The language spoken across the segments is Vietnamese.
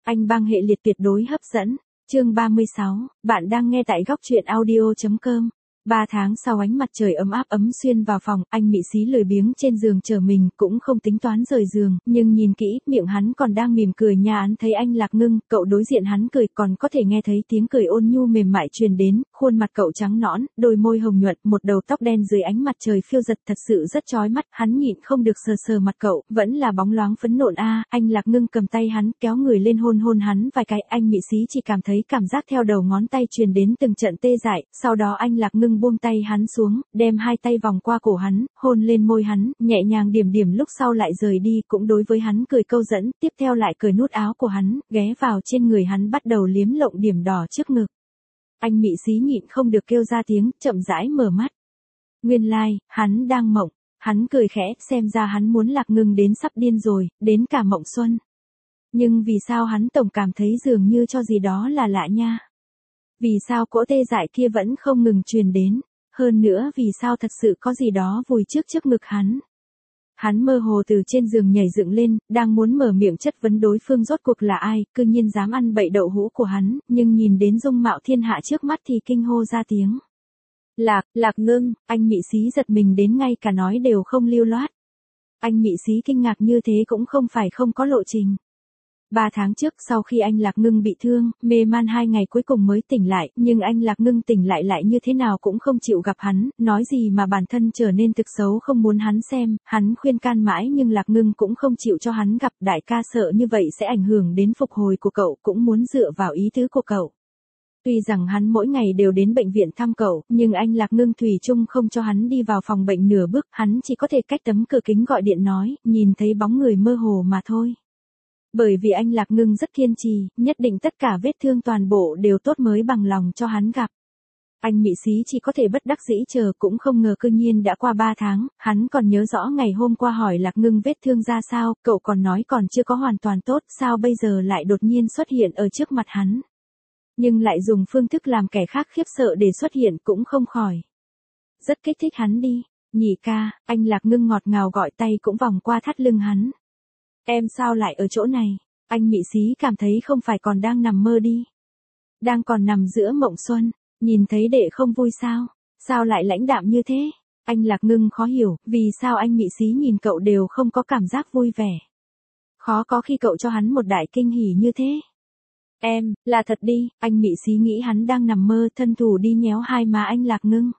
Anh bang hệ liệt tuyệt đối hấp dẫn. Chương 36, bạn đang nghe tại góc truyện audio.com. 3 tháng sau ánh mặt trời ấm áp ấm xuyên vào phòng, anh Mị Xí lười biếng trên giường chờ mình, cũng không tính toán rời giường, nhưng nhìn kỹ, miệng hắn còn đang mỉm cười nha. Án thấy anh Lạc Ngưng, cậu đối diện hắn cười, còn có thể nghe thấy tiếng cười ôn nhu mềm mại truyền đến, khuôn mặt cậu trắng nõn, đôi môi hồng nhuận, một đầu tóc đen dưới ánh mặt trời phiêu giật thật sự rất chói mắt, hắn nhịn không được sờ sờ mặt cậu, vẫn là bóng loáng phấn nộn a. Anh Lạc Ngưng cầm tay hắn, kéo người lên hôn hôn hắn vài cái, anh Mị Xí chỉ cảm thấy cảm giác theo đầu ngón tay truyền đến từng trận tê dại, sau đó anh Lạc Ngưng buông tay hắn xuống, đem hai tay vòng qua cổ hắn, hôn lên môi hắn, nhẹ nhàng điểm điểm lúc sau lại rời đi, cũng đối với hắn cười câu dẫn, tiếp theo lại cởi nút áo của hắn, ghé vào trên người hắn bắt đầu liếm lộng điểm đỏ trước ngực. Anh Mị Xí nhịn không được kêu ra tiếng, chậm rãi mở mắt. Nguyên lai, hắn đang mộng, hắn cười khẽ, xem ra hắn muốn Lạc Ngưng đến sắp điên rồi, đến cả mộng xuân. Nhưng vì sao hắn tổng cảm thấy dường như cho gì đó là lạ nha. Vì sao cỗ tê dại kia vẫn không ngừng truyền đến. Hơn nữa vì sao thật sự có gì đó vùi trước ngực hắn. Hắn mơ hồ từ trên giường nhảy dựng lên, đang muốn mở miệng chất vấn đối phương rốt cuộc là ai, cư nhiên dám ăn bậy đậu hũ của hắn, nhưng nhìn đến dung mạo thiên hạ trước mắt thì kinh hô ra tiếng. Lạc Ngưng, anh Mị Xí giật mình đến ngay cả nói đều không lưu loát. Anh Mị Xí kinh ngạc như thế cũng không phải không có lộ trình. 3 tháng trước sau khi anh Lạc Ngưng bị thương, mê man 2 ngày cuối cùng mới tỉnh lại, nhưng anh Lạc Ngưng tỉnh lại như thế nào cũng không chịu gặp hắn, nói gì mà bản thân trở nên thực xấu không muốn hắn xem, hắn khuyên can mãi nhưng Lạc Ngưng cũng không chịu cho hắn gặp, đại ca sợ như vậy sẽ ảnh hưởng đến phục hồi của cậu, cũng muốn dựa vào ý tứ của cậu. Tuy rằng hắn mỗi ngày đều đến bệnh viện thăm cậu, nhưng anh Lạc Ngưng thủy chung không cho hắn đi vào phòng bệnh nửa bước, hắn chỉ có thể cách tấm cửa kính gọi điện nói, nhìn thấy bóng người mơ hồ mà thôi. Bởi vì anh Lạc Ngưng rất kiên trì, nhất định tất cả vết thương toàn bộ đều tốt mới bằng lòng cho hắn gặp. Anh Mị Xí chỉ có thể bất đắc dĩ chờ, cũng không ngờ cư nhiên đã qua 3 tháng, hắn còn nhớ rõ ngày hôm qua hỏi Lạc Ngưng vết thương ra sao, cậu còn nói còn chưa có hoàn toàn tốt, sao bây giờ lại đột nhiên xuất hiện ở trước mặt hắn. Nhưng lại dùng phương thức làm kẻ khác khiếp sợ để xuất hiện cũng không khỏi. Rất kích thích hắn đi, nhị ca, anh Lạc Ngưng ngọt ngào gọi tay cũng vòng qua thắt lưng hắn. Em sao lại ở chỗ này? Anh Mị Xí cảm thấy không phải còn đang nằm mơ đi. Đang còn nằm giữa mộng xuân, nhìn thấy đệ không vui sao? Sao lại lãnh đạm như thế? Anh Lạc Ngưng khó hiểu, vì sao anh Mị Xí nhìn cậu đều không có cảm giác vui vẻ. Khó có khi cậu cho hắn một đại kinh hỉ như thế. Em, là thật đi, anh Mị Xí nghĩ hắn đang nằm mơ, thân thủ đi nhéo hai má anh Lạc Ngưng.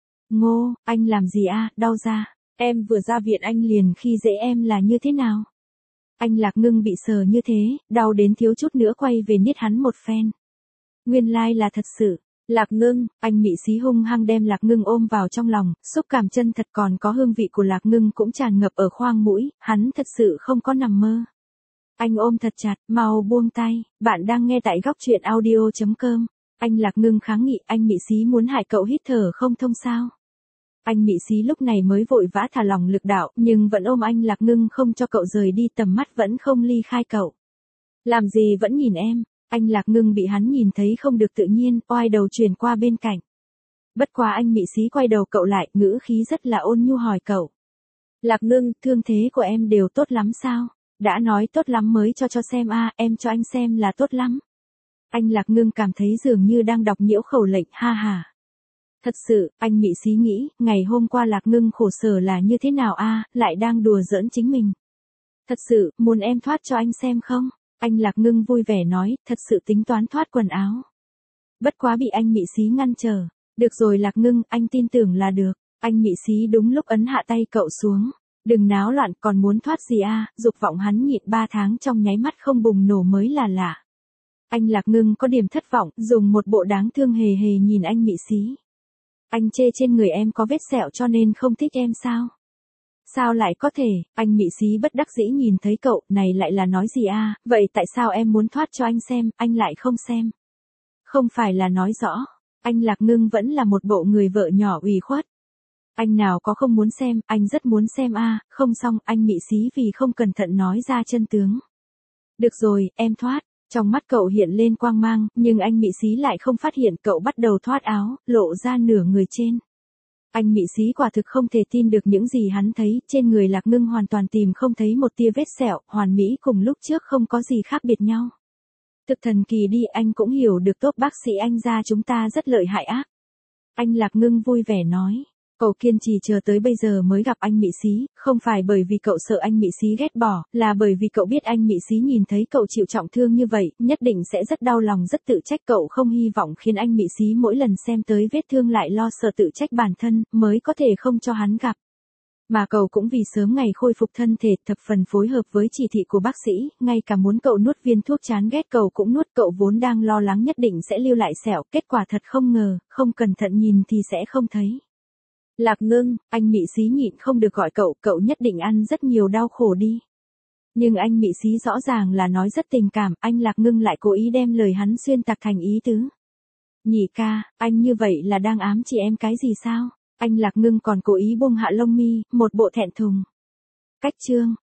Ngô, anh làm gì à, đau da. Em vừa ra viện anh liền khi dễ em là như thế nào? Anh Lạc Ngưng bị sờ như thế, đau đến thiếu chút nữa quay về niết hắn một phen. Nguyên lai là thật sự. Lạc Ngưng, anh Mị Xí hung hăng đem Lạc Ngưng ôm vào trong lòng, xúc cảm chân thật còn có hương vị của Lạc Ngưng cũng tràn ngập ở khoang mũi, hắn thật sự không có nằm mơ. Anh ôm thật chặt, mau buông tay, bạn đang nghe tại góc truyện audio.com. Anh Lạc Ngưng kháng nghị, anh Mị Xí muốn hại cậu hít thở không thông sao. Anh Mị Xí lúc này mới vội vã thả lỏng lực đạo, nhưng vẫn ôm anh Lạc Ngưng không cho cậu rời đi, tầm mắt vẫn không ly khai cậu. Làm gì vẫn nhìn em, anh Lạc Ngưng bị hắn nhìn thấy không được tự nhiên, oai đầu chuyển qua bên cạnh. Bất quá anh Mị Xí quay đầu cậu lại, ngữ khí rất là ôn nhu hỏi cậu. Lạc Ngưng, thương thế của em đều tốt lắm sao? Đã nói tốt lắm mới cho xem a, em cho anh xem là tốt lắm. Anh Lạc Ngưng cảm thấy dường như đang đọc nhiễu khẩu lệnh, ha ha. Thật sự, anh Mị Xí nghĩ, ngày hôm qua Lạc Ngưng khổ sở là như thế nào a, lại đang đùa giỡn chính mình. Thật sự, muốn em thoát cho anh xem không? Anh Lạc Ngưng vui vẻ nói, thật sự tính toán thoát quần áo. Bất quá bị anh Mị Xí ngăn trở. Được rồi Lạc Ngưng, anh tin tưởng là được. Anh Mị Xí đúng lúc ấn hạ tay cậu xuống. Đừng náo loạn, còn muốn thoát gì a? Dục vọng hắn nhịn 3 tháng trong nháy mắt không bùng nổ mới là lạ. Anh Lạc Ngưng có điểm thất vọng, dùng một bộ đáng thương hề hề nhìn anh Mị Xí. Anh chê trên người em có vết sẹo cho nên không thích em sao? Sao lại có thể, anh Mị Xí bất đắc dĩ nhìn thấy cậu, này lại là nói gì a? Vậy tại sao em muốn thoát cho anh xem, anh lại không xem? Không phải là nói rõ, anh Lạc Ngưng vẫn là một bộ người vợ nhỏ ủy khuất. Anh nào có không muốn xem, anh rất muốn xem a, không xong, anh Mị Xí vì không cẩn thận nói ra chân tướng. Được rồi, em thoát. Trong mắt cậu hiện lên quang mang, nhưng anh Mị Xí lại không phát hiện, cậu bắt đầu thoát áo, lộ ra nửa người trên. Anh Mị Xí quả thực không thể tin được những gì hắn thấy, trên người Lạc Ngưng hoàn toàn tìm không thấy một tia vết sẹo, hoàn mỹ cùng lúc trước không có gì khác biệt nhau. Thực thần kỳ đi, anh cũng hiểu được tốt, bác sĩ anh gia chúng ta rất lợi hại ác. Anh Lạc Ngưng vui vẻ nói. Cậu kiên trì chờ tới bây giờ mới gặp anh Mị Xí, không phải bởi vì cậu sợ anh Mị Xí ghét bỏ, là bởi vì cậu biết anh Mị Xí nhìn thấy cậu chịu trọng thương như vậy, nhất định sẽ rất đau lòng, rất tự trách, cậu không hy vọng khiến anh Mị Xí mỗi lần xem tới vết thương lại lo sợ tự trách bản thân, mới có thể không cho hắn gặp. Mà cậu cũng vì sớm ngày khôi phục thân thể, thập phần phối hợp với chỉ thị của bác sĩ, ngay cả muốn cậu nuốt viên thuốc chán ghét cậu cũng nuốt, cậu vốn đang lo lắng nhất định sẽ lưu lại sẹo, kết quả thật không ngờ, không cẩn thận nhìn thì sẽ không thấy. Lạc Ngưng, anh Mị Xí nhịn không được gọi cậu nhất định ăn rất nhiều đau khổ đi. Nhưng anh Mị Xí rõ ràng là nói rất tình cảm, anh Lạc Ngưng lại cố ý đem lời hắn xuyên tạc thành ý tứ. Nhị ca, anh như vậy là đang ám chị em cái gì sao? Anh Lạc Ngưng còn cố ý buông hạ lông mi, một bộ thẹn thùng. Cách chương.